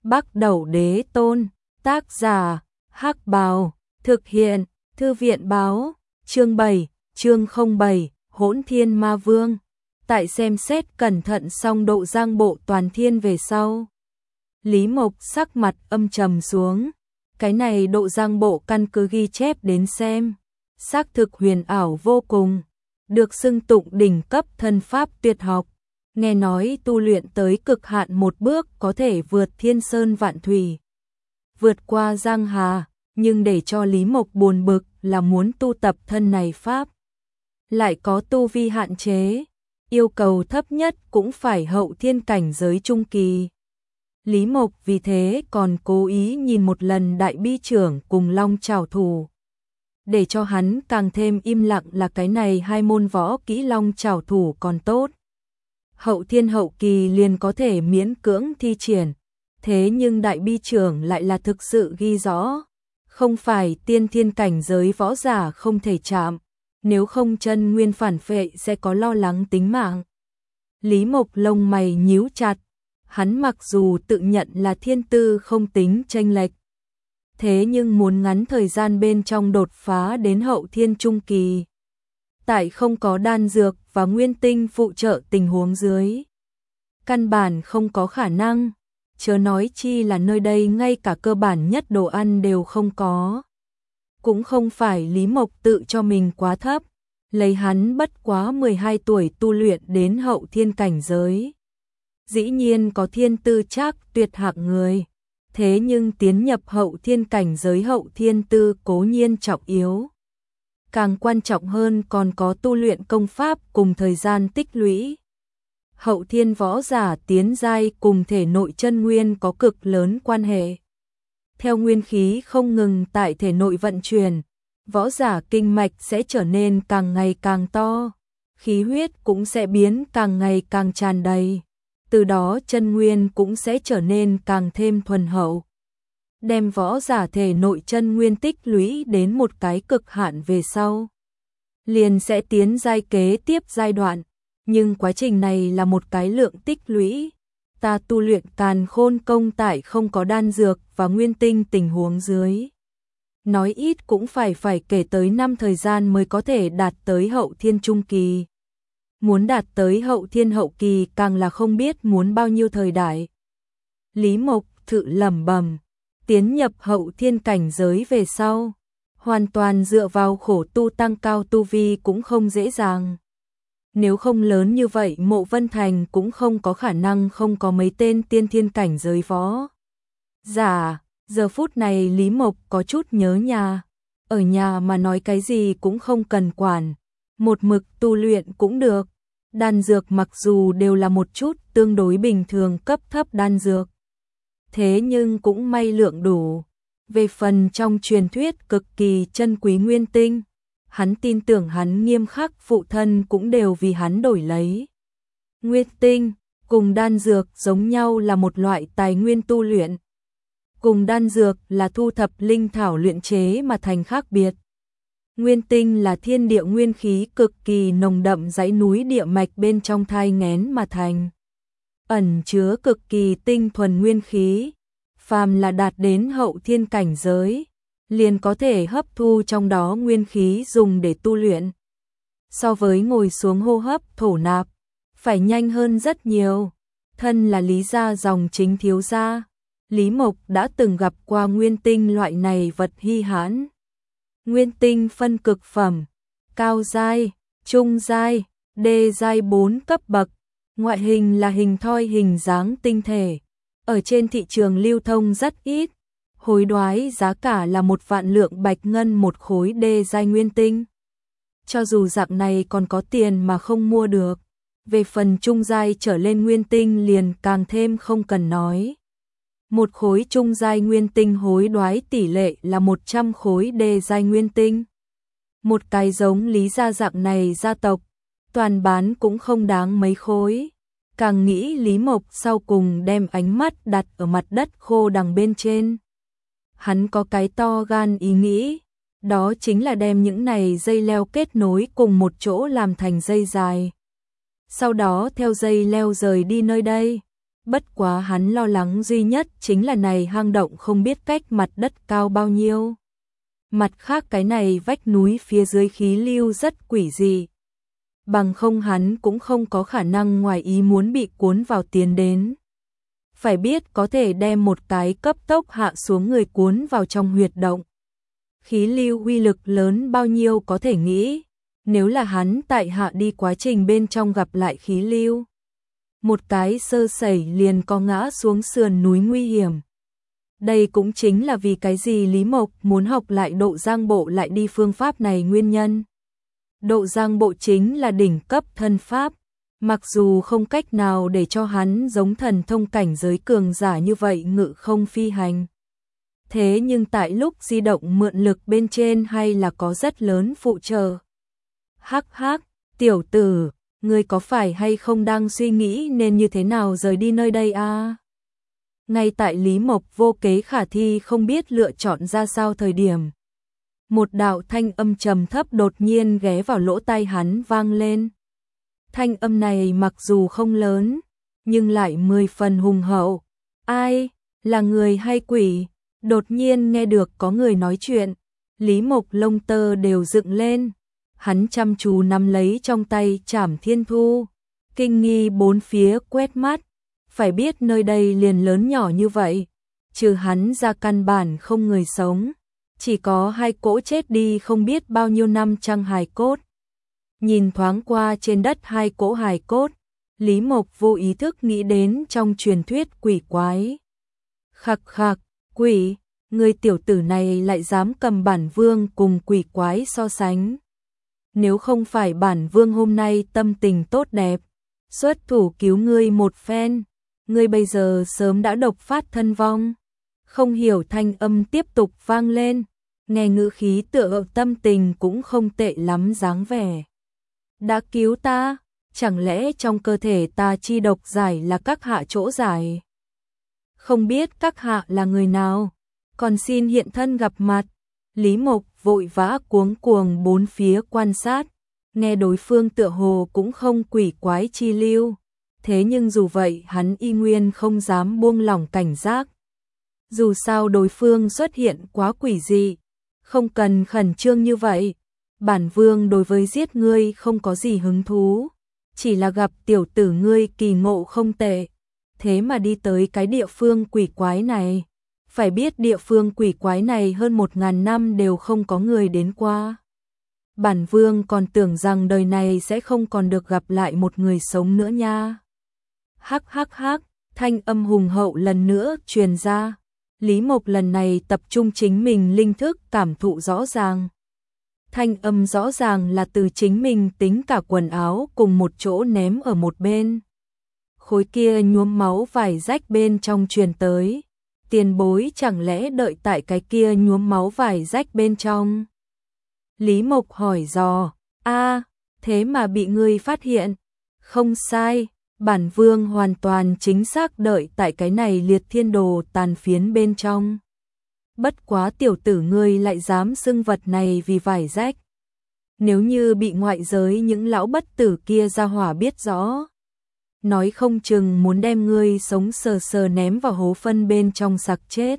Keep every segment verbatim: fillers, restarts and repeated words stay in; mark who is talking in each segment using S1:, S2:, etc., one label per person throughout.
S1: Bắc Đẩu Đế Tôn, tác giả, Hắc Bào, thực hiện, Thư viện báo, chương bảy, chương không bảy, Hỗn Thiên Ma Vương. Tại xem xét cẩn thận xong độ giang bộ toàn thiên về sau, Lý Mộc sắc mặt âm trầm xuống. Cái này độ giang bộ căn cứ ghi chép đến xem, xác thực huyền ảo vô cùng, được xưng tụng đỉnh cấp thân pháp tuyệt học. Nghe nói tu luyện tới cực hạn một bước có thể vượt thiên sơn vạn thủy, vượt qua giang hà, nhưng để cho Lý Mộc buồn bực là muốn tu tập thân này pháp, lại có tu vi hạn chế, yêu cầu thấp nhất cũng phải hậu thiên cảnh giới trung kỳ. Lý Mộc vì thế còn cố ý nhìn một lần Đại Bi trưởng cùng Long Trảo Thủ, để cho hắn càng thêm im lặng là cái này hai môn võ kỹ Long Trảo Thủ còn tốt. Hậu thiên hậu kỳ liền có thể miễn cưỡng thi triển, thế nhưng Đại Bi trưởng lại là thực sự ghi rõ, không phải tiên thiên cảnh giới võ giả không thể chạm, nếu không chân nguyên phản phệ sẽ có lo lắng tính mạng. Lý Mộc lông mày nhíu chặt, hắn mặc dù tự nhận là thiên tư không tính chênh lệch, thế nhưng muốn ngắn thời gian bên trong đột phá đến hậu thiên trung kỳ, tại không có đan dược và nguyên tinh phụ trợ tình huống dưới, căn bản không có khả năng, chớ nói chi là nơi đây ngay cả cơ bản nhất đồ ăn đều không có. Cũng không phải Lý Mộc tự cho mình quá thấp, lấy hắn bất quá mười hai tuổi tu luyện đến hậu thiên cảnh giới. Dĩ nhiên có thiên tư chắc tuyệt hạng người, thế nhưng tiến nhập hậu thiên cảnh giới hậu thiên tư cố nhiên trọng yếu. Càng quan trọng hơn còn có tu luyện công pháp cùng thời gian tích lũy. Hậu thiên võ giả tiến giai cùng thể nội chân nguyên có cực lớn quan hệ. Theo nguyên khí không ngừng tại thể nội vận chuyển, võ giả kinh mạch sẽ trở nên càng ngày càng to, khí huyết cũng sẽ biến càng ngày càng tràn đầy, từ đó chân nguyên cũng sẽ trở nên càng thêm thuần hậu. Đem võ giả thể nội chân nguyên tích lũy đến một cái cực hạn về sau, liền sẽ tiến giai kế tiếp giai đoạn, nhưng quá trình này là một cái lượng tích lũy. Ta tu luyện Càn Khôn công tại không có đan dược và nguyên tinh tình huống dưới, nói ít cũng phải phải kể tới năm thời gian mới có thể đạt tới hậu thiên trung kỳ. Muốn đạt tới hậu thiên hậu kỳ càng là không biết muốn bao nhiêu thời đại. Lý Mộc tự lẩm bẩm, tiến nhập hậu thiên cảnh giới về sau, hoàn toàn dựa vào khổ tu tăng cao tu vi cũng không dễ dàng. Nếu không lớn như vậy Mộ Vân Thành cũng không có khả năng không có mấy tên tiên thiên cảnh giới võ giả. Giờ phút này Lý Mộc có chút nhớ nhà, ở nhà mà nói cái gì cũng không cần quản, một mực tu luyện cũng được. Đan dược mặc dù đều là một chút tương đối bình thường cấp thấp đan dược, thế nhưng cũng may lượng đủ. Về phần trong truyền thuyết cực kỳ chân quý nguyên tinh, hắn tin tưởng hắn nghiêm khắc phụ thân cũng đều vì hắn đổi lấy. Nguyên tinh cùng đan dược giống nhau là một loại tài nguyên tu luyện, cùng đan dược là thu thập linh thảo luyện chế mà thành khác biệt. Nguyên tinh là thiên địa nguyên khí cực kỳ nồng đậm dãy núi địa mạch bên trong thai nghén mà thành, ẩn chứa cực kỳ tinh thuần nguyên khí, phàm là đạt đến hậu thiên cảnh giới, liền có thể hấp thu trong đó nguyên khí dùng để tu luyện. So với ngồi xuống hô hấp thổ nạp, phải nhanh hơn rất nhiều. Thân là Lý gia dòng chính thiếu gia, Lý Mộc đã từng gặp qua nguyên tinh loại này vật hi hãn. Nguyên tinh phân cực phẩm, cao giai, trung giai, đê giai bốn cấp bậc, ngoại hình là hình thoi hình dáng tinh thể, ở trên thị trường lưu thông rất ít, hối đoái giá cả là một vạn lượng bạch ngân một khối đê giai nguyên tinh. Cho dù dạng này còn có tiền mà không mua được, về phần trung giai trở lên nguyên tinh liền càng thêm không cần nói. Một khối trung giai nguyên tinh hối đoái tỷ lệ là một trăm khối đê giai nguyên tinh. Một cái giống Lý gia dạng này gia tộc, toàn bán cũng không đáng mấy khối. Càng nghĩ Lý Mộc sau cùng đem ánh mắt đặt ở mặt đất khô đằng bên trên. Hắn có cái to gan ý nghĩ, đó chính là đem những này dây leo kết nối cùng một chỗ làm thành dây dài. Sau đó theo dây leo rời đi nơi đây, Bất quá hắn lo lắng duy nhất chính là này hang động không biết cách mặt đất cao bao nhiêu. Mặt khác cái này vách núi phía dưới khí lưu rất quỷ dị. Bằng không hắn cũng không có khả năng ngoài ý muốn bị cuốn vào tiến đến. Phải biết có thể đem một cái cấp tốc hạ xuống người cuốn vào trong huyệt động. Khí lưu uy lực lớn bao nhiêu có thể nghĩ, nếu là hắn tại hạ đi quá trình bên trong gặp lại khí lưu. Một cái sơ sẩy liền có ngã xuống sườn núi nguy hiểm. Đây cũng chính là vì cái gì Lý Mộc muốn học lại độ giang bộ lại đi phương pháp này nguyên nhân. Độ giang bộ chính là đỉnh cấp thân pháp, mặc dù không cách nào để cho hắn giống thần thông cảnh giới cường giả như vậy ngự không phi hành. Thế nhưng tại lúc di động mượn lực bên trên hay là có rất lớn phụ trợ. Hắc hắc, tiểu tử, ngươi có phải hay không đang suy nghĩ nên như thế nào rời đi nơi đây à? Ngay tại Lý Mộc vô kế khả thi không biết lựa chọn ra sao thời điểm. Một đạo thanh âm trầm thấp đột nhiên ghé vào lỗ tai hắn vang lên. Thanh âm này mặc dù không lớn, nhưng lại mười phần hùng hậu. Ai, là người hay quỷ? Đột nhiên nghe được có người nói chuyện, Lý Mộc lông tơ đều dựng lên. Hắn chăm chú nắm lấy trong tay Trảm Thiên Thu, kinh nghi bốn phía quét mắt. Phải biết nơi đây liền lớn nhỏ như vậy, trừ hắn ra căn bản không người sống, chỉ có hai cỗ chết đi không biết bao nhiêu năm trăng hài cốt. Nhìn thoáng qua trên đất hai cỗ hài cốt, Lý Mộc vô ý thức nghĩ đến trong truyền thuyết quỷ quái. Khặc khặc, quỷ, người tiểu tử này lại dám cầm bản vương cùng quỷ quái so sánh. Nếu không phải bản vương hôm nay tâm tình tốt đẹp, xuất thủ cứu ngươi một phen, ngươi bây giờ sớm đã độc phát thân vong. Không hiểu thanh âm tiếp tục vang lên, nghe ngữ khí tựa tâm tình cũng không tệ lắm dáng vẻ. Đã cứu ta, chẳng lẽ trong cơ thể ta chi độc giải là các hạ chỗ giải? Không biết các hạ là người nào, còn xin hiện thân gặp mặt. Lý Mộc vội vã cuống cuồng bốn phía quan sát, nghe đối phương tựa hồ cũng không quỷ quái chi lưu. Thế nhưng dù vậy hắn y nguyên không dám buông lỏng cảnh giác. Dù sao đối phương xuất hiện quá quỷ dị, không cần khẩn trương như vậy. Bản vương đối với giết ngươi không có gì hứng thú, chỉ là gặp tiểu tử ngươi kỳ ngộ không tệ, thế mà đi tới cái địa phương quỷ quái này. Phải biết địa phương quỷ quái này hơn một ngàn năm đều không có người đến qua. Bản vương còn tưởng rằng đời này sẽ không còn được gặp lại một người sống nữa nha. Hắc hắc hắc, thanh âm hùng hậu lần nữa truyền ra. Lý Mộc lần này tập trung chính mình linh thức cảm thụ rõ ràng. Thanh âm rõ ràng là từ chính mình tính cả quần áo cùng một chỗ ném ở một bên. Khối kia nhuốm máu vải rách bên trong truyền tới. Tiền bối chẳng lẽ đợi tại cái kia nhuốm máu vải rách bên trong? Lý Mộc hỏi dò, a, thế mà bị ngươi phát hiện? Không sai, bản vương hoàn toàn chính xác đợi tại cái này liệt thiên đồ tàn phiến bên trong. Bất quá tiểu tử ngươi lại dám xưng vật này vì vải rách. Nếu như bị ngoại giới những lão bất tử kia ra hỏa biết rõ, nói không chừng muốn đem ngươi sống sờ sờ ném vào hố phân bên trong sặc chết.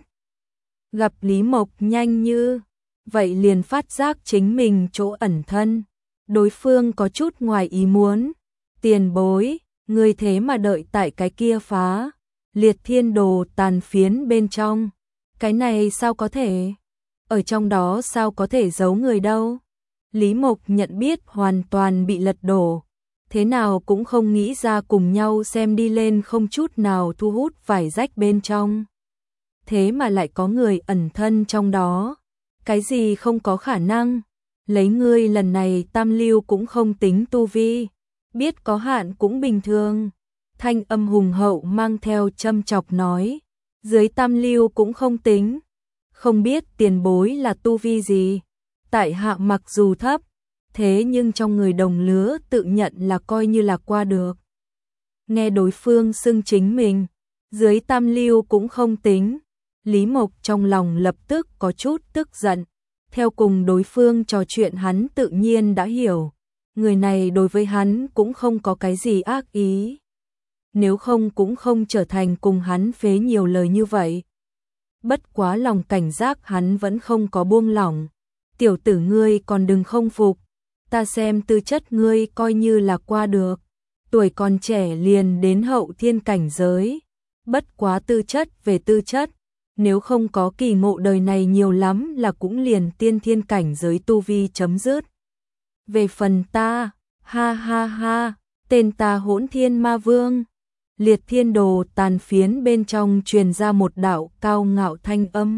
S1: Gặp Lý Mộc nhanh như vậy liền phát giác chính mình chỗ ẩn thân, đối phương có chút ngoài ý muốn. Tiền bối, ngươi thế mà đợi tại cái kia phá liệt thiên đồ tàn phiến bên trong, cái này sao có thể? Ở trong đó sao có thể giấu người đâu? Lý Mộc nhận biết hoàn toàn bị lật đổ. Thế nào cũng không nghĩ ra cùng nhau xem đi lên không chút nào thu hút vải rách bên trong. Thế mà lại có người ẩn thân trong đó. Cái gì không có khả năng. Lấy ngươi lần này tam lưu cũng không tính tu vi. Biết có hạn cũng bình thường. Thanh âm hùng hậu mang theo châm chọc nói. Dưới tam lưu cũng không tính. Không biết tiền bối là tu vi gì. Tại hạ mặc dù thấp, thế nhưng trong người đồng lứa tự nhận là coi như là qua được. Nghe đối phương xưng chính mình, dưới tam lưu cũng không tính. Lý Mộc trong lòng lập tức có chút tức giận. Theo cùng đối phương trò chuyện hắn tự nhiên đã hiểu. Người này đối với hắn cũng không có cái gì ác ý. nếu không cũng không trở thành cùng hắn phế nhiều lời như vậy. Bất quá lòng cảnh giác hắn vẫn không có buông lỏng. Tiểu tử ngươi còn đừng không phục, ta xem tư chất ngươi coi như là qua được, tuổi còn trẻ liền đến hậu thiên cảnh giới. Bất quá tư chất về tư chất, nếu không có kỳ ngộ đời này nhiều lắm là cũng liền tiên thiên cảnh giới tu vi chấm dứt. Về phần ta, ha ha ha, tên ta Hỗn Thiên Ma Vương. Liệt thiên đồ tàn phiến bên trong truyền ra một đạo cao ngạo thanh âm.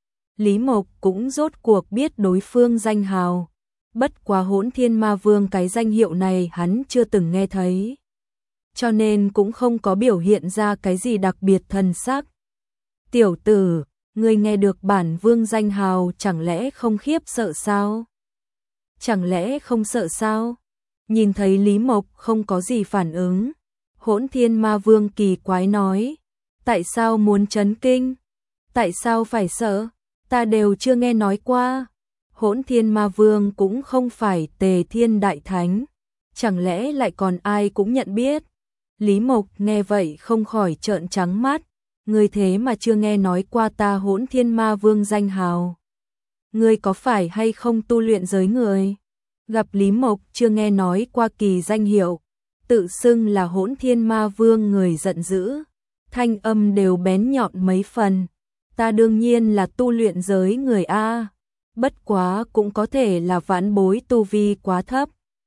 S1: Lý Mộc cũng rốt cuộc biết đối phương danh hào. Bất quá Hỗn Thiên Ma Vương cái danh hiệu này hắn chưa từng nghe thấy, cho nên cũng không có biểu hiện ra cái gì đặc biệt thần sắc. Tiểu tử, ngươi nghe được bản vương danh hào chẳng lẽ không khiếp sợ sao? Chẳng lẽ không sợ sao? Nhìn thấy Lý Mộc không có gì phản ứng, Hỗn Thiên Ma Vương kỳ quái nói, tại sao muốn chấn kinh? Tại sao phải sợ? Ta đều chưa nghe nói qua. Hỗn Thiên Ma Vương cũng không phải Tề Thiên Đại Thánh, chẳng lẽ lại còn ai cũng nhận biết? Lý Mộc nghe vậy không khỏi trợn trắng mắt, ngươi thế mà chưa nghe nói qua ta Hỗn Thiên Ma Vương danh hào. Ngươi có phải hay không tu luyện giới người? Gặp Lý Mộc chưa nghe nói qua kỳ danh hiệu, tự xưng là Hỗn Thiên Ma Vương người giận dữ, thanh âm đều bén nhọn mấy phần. Ta đương nhiên là tu luyện giới người a, bất quá cũng có thể là vãn bối tu vi quá thấp.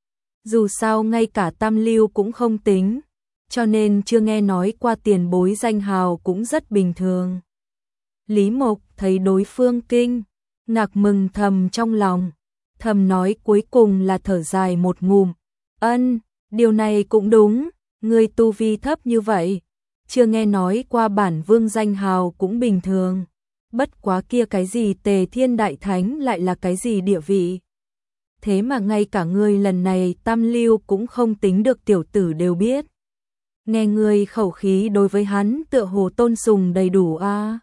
S1: Dù sao ngay cả tam lưu cũng không tính, cho nên chưa nghe nói qua tiền bối danh hào cũng rất bình thường. Lý Mộc thấy đối phương kinh ngạc mừng thầm trong lòng, thầm nói cuối cùng là thở dài một ngụm, ân, điều này cũng đúng, người tu vi thấp như vậy, chưa nghe nói qua bản vương danh hào cũng bình thường. Bất quá kia cái gì Tề Thiên Đại Thánh lại là cái gì địa vị? Thế mà ngay cả ngươi lần này tam lưu cũng không tính được tiểu tử đều biết. Nghe ngươi khẩu khí đối với hắn tựa hồ tôn sùng đầy đủ a. À.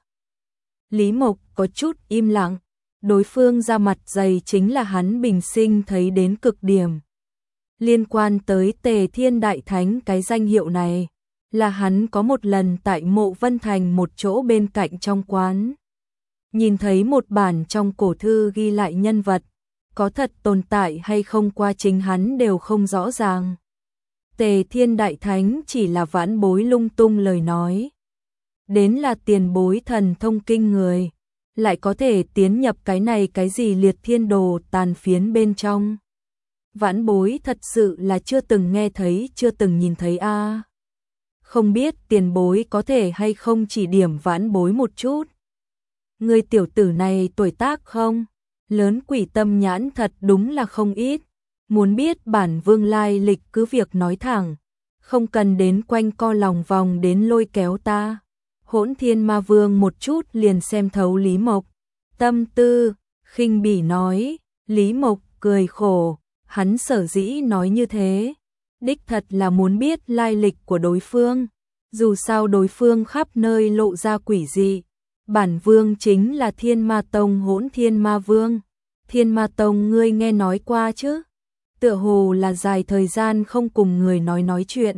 S1: Lý Mộc có chút im lặng, đối phương ra mặt dày chính là hắn bình sinh thấy đến cực điểm. Liên quan tới Tề Thiên Đại Thánh cái danh hiệu này, là hắn có một lần tại Mộ Vân Thành một chỗ bên cạnh trong quán. Nhìn thấy một bản trong cổ thư ghi lại nhân vật, có thật tồn tại hay không qua chính hắn đều không rõ ràng. Tề Thiên Đại Thánh chỉ là vãn bối lung tung lời nói. Đến là tiền bối thần thông kinh người, lại có thể tiến nhập cái này cái gì liệt thiên đồ tàn phiến bên trong. Vãn bối thật sự là chưa từng nghe thấy, chưa từng nhìn thấy a. À. Không biết tiền bối có thể hay không chỉ điểm vãn bối một chút. Người tiểu tử này tuổi tác không? Lớn quỷ tâm nhãn thật đúng là không ít. Muốn biết bản vương lai lịch cứ việc nói thẳng, không cần đến quanh co lòng vòng đến lôi kéo ta. Hỗn Thiên Ma Vương một chút liền xem thấu Lý Mộc tâm tư, khinh bỉ nói. Lý Mộc cười khổ, hắn sở dĩ nói như thế, đích thật là muốn biết lai lịch của đối phương. Dù sao đối phương khắp nơi lộ ra quỷ dị. Bản vương chính là Thiên Ma Tông Hỗn Thiên Ma Vương. Thiên Ma Tông ngươi nghe nói qua chứ? Tựa hồ là dài thời gian không cùng người nói nói chuyện.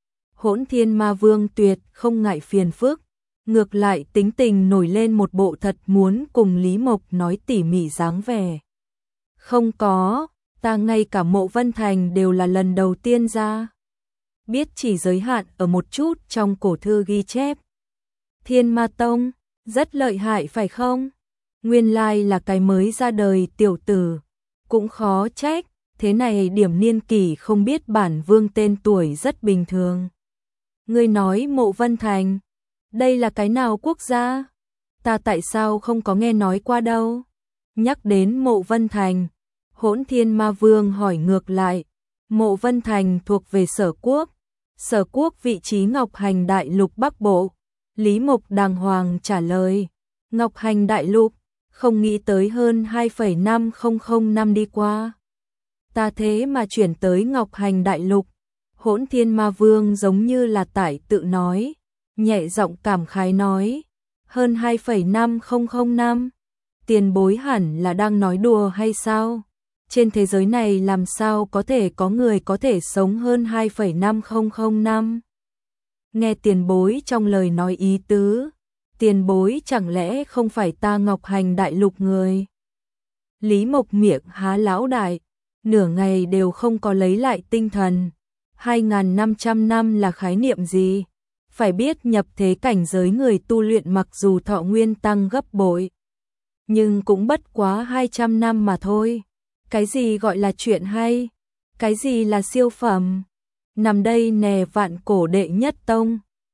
S1: Hỗn Thiên Ma Vương tuyệt không ngại phiền phức, ngược lại tính tình nổi lên một bộ thật muốn cùng Lý Mộc nói tỉ mỉ dáng vẻ. Không có, ta ngay cả Mộ Vân Thành đều là lần đầu tiên ra. Biết chỉ giới hạn ở một chút trong cổ thư ghi chép. Thiên Ma Tông, rất lợi hại phải không? Nguyên lai là cái mới ra đời tiểu tử, cũng khó trách, thế này điểm niên kỷ không biết bản vương tên tuổi rất bình thường. Ngươi nói Mộ Vân Thành, đây là cái nào quốc gia? Ta tại sao không có nghe nói qua đâu? Nhắc đến Mộ Vân Thành, Hỗn Thiên Ma Vương hỏi ngược lại. Mộ Vân Thành thuộc về Sở Quốc, Sở Quốc vị trí Ngọc Hành Đại Lục Bắc Bộ. Lý Mộc đàng hoàng trả lời, Ngọc Hành Đại Lục, không nghĩ tới hơn hai phẩy năm không không năm đi qua. Ta thế mà chuyển tới Ngọc Hành Đại Lục. Hỗn Thiên Ma Vương giống như là tải tự nói, nhẹ giọng cảm khái nói, hơn hai phẩy năm không không năm, tiền bối hẳn là đang nói đùa hay sao? Trên thế giới này làm sao có thể có người có thể sống hơn hai phẩy năm không không năm? nghe tiền bối trong lời nói ý tứ, tiền bối chẳng lẽ không phải ta Ngọc Hành đại lục người? Lý Mộc miệng há lão đại, nửa ngày đều không có lấy lại tinh thần. hai nghìn năm trăm năm là khái niệm gì? Phải biết nhập thế cảnh giới người tu luyện mặc dù thọ nguyên tăng gấp bội, nhưng cũng bất quá hai trăm năm mà thôi. Cái gì gọi là chuyện hay? Cái gì là siêu phẩm? Nằm đây nè vạn cổ đệ nhất tông,